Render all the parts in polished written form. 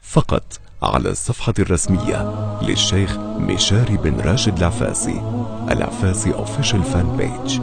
فقط على الصفحة الرسمية للشيخ مشاري بن راشد العفاسي Official Fan Page.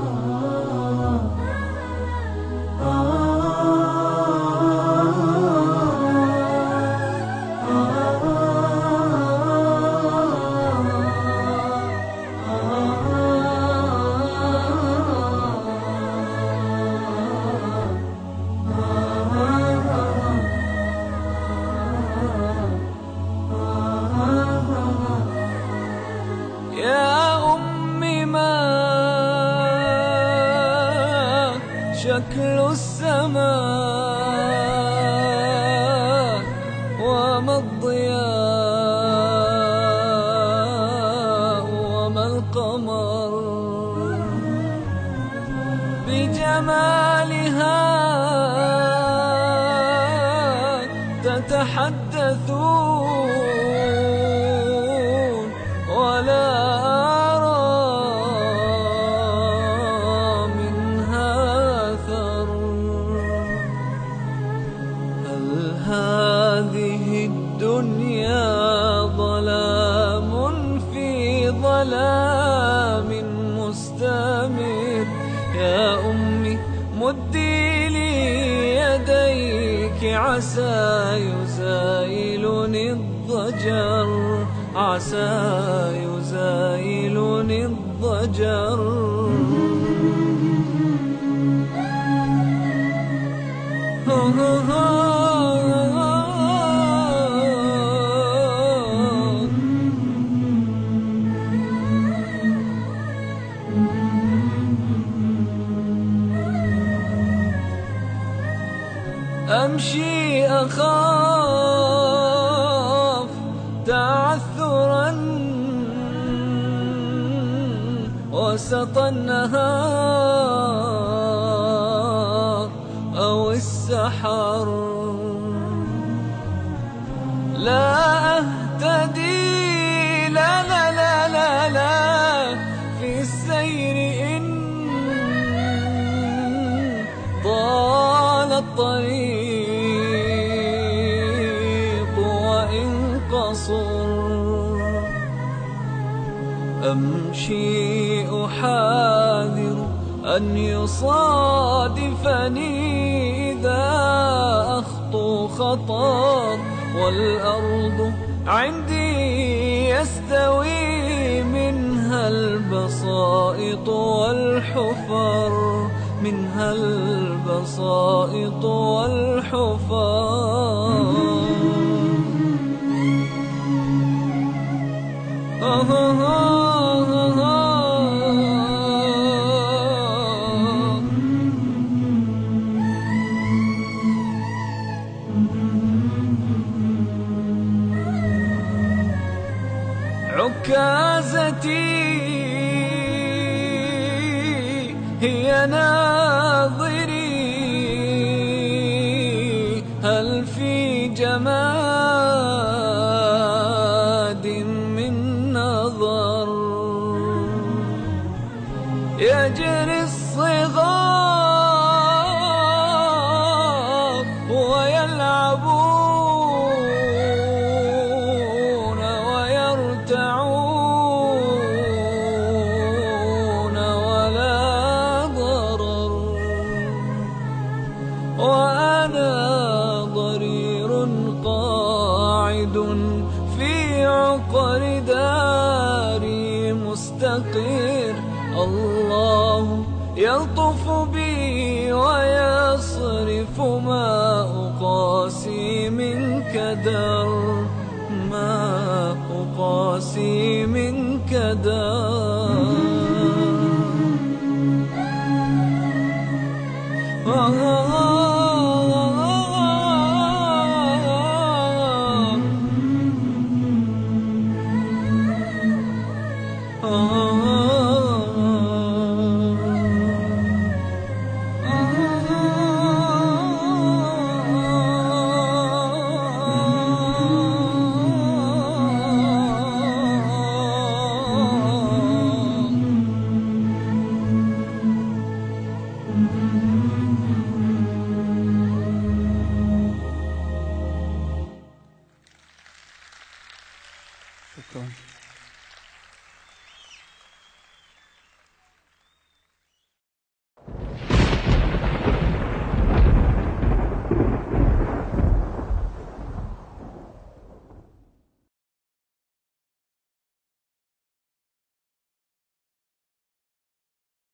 يا أمي ما شكل السماء وما الضياء وما القمر بجمالها تتحدثون ولا هذه الدنيا ظلام في ظلام مستمر. يا أمي مدي لي يديك عسى يزايلني الضجر، عسى يزايلني الضجر. أمشي أخاف تعثرا وسط النهار أو السحر، لا أهتدي لا لا لا لا لا في السير إن طال الطريق وإن قصر. أمشي أحاذر أن يصادفني إذا أخطو خطر، والأرض عندي يستوي منها البسائط والحفر، منها البسائط والحفر. عكازتي هي ناظري، هل في جماد من نظر؟ يجري الصغار ويلعبون ويرتعون ولا ضرر، وأنا ضرير قاعد في عقر داري مستقر. الله يلطف بي ويصرف ما أقاسي من كدر، ما أقاسي من كدر. شكرا.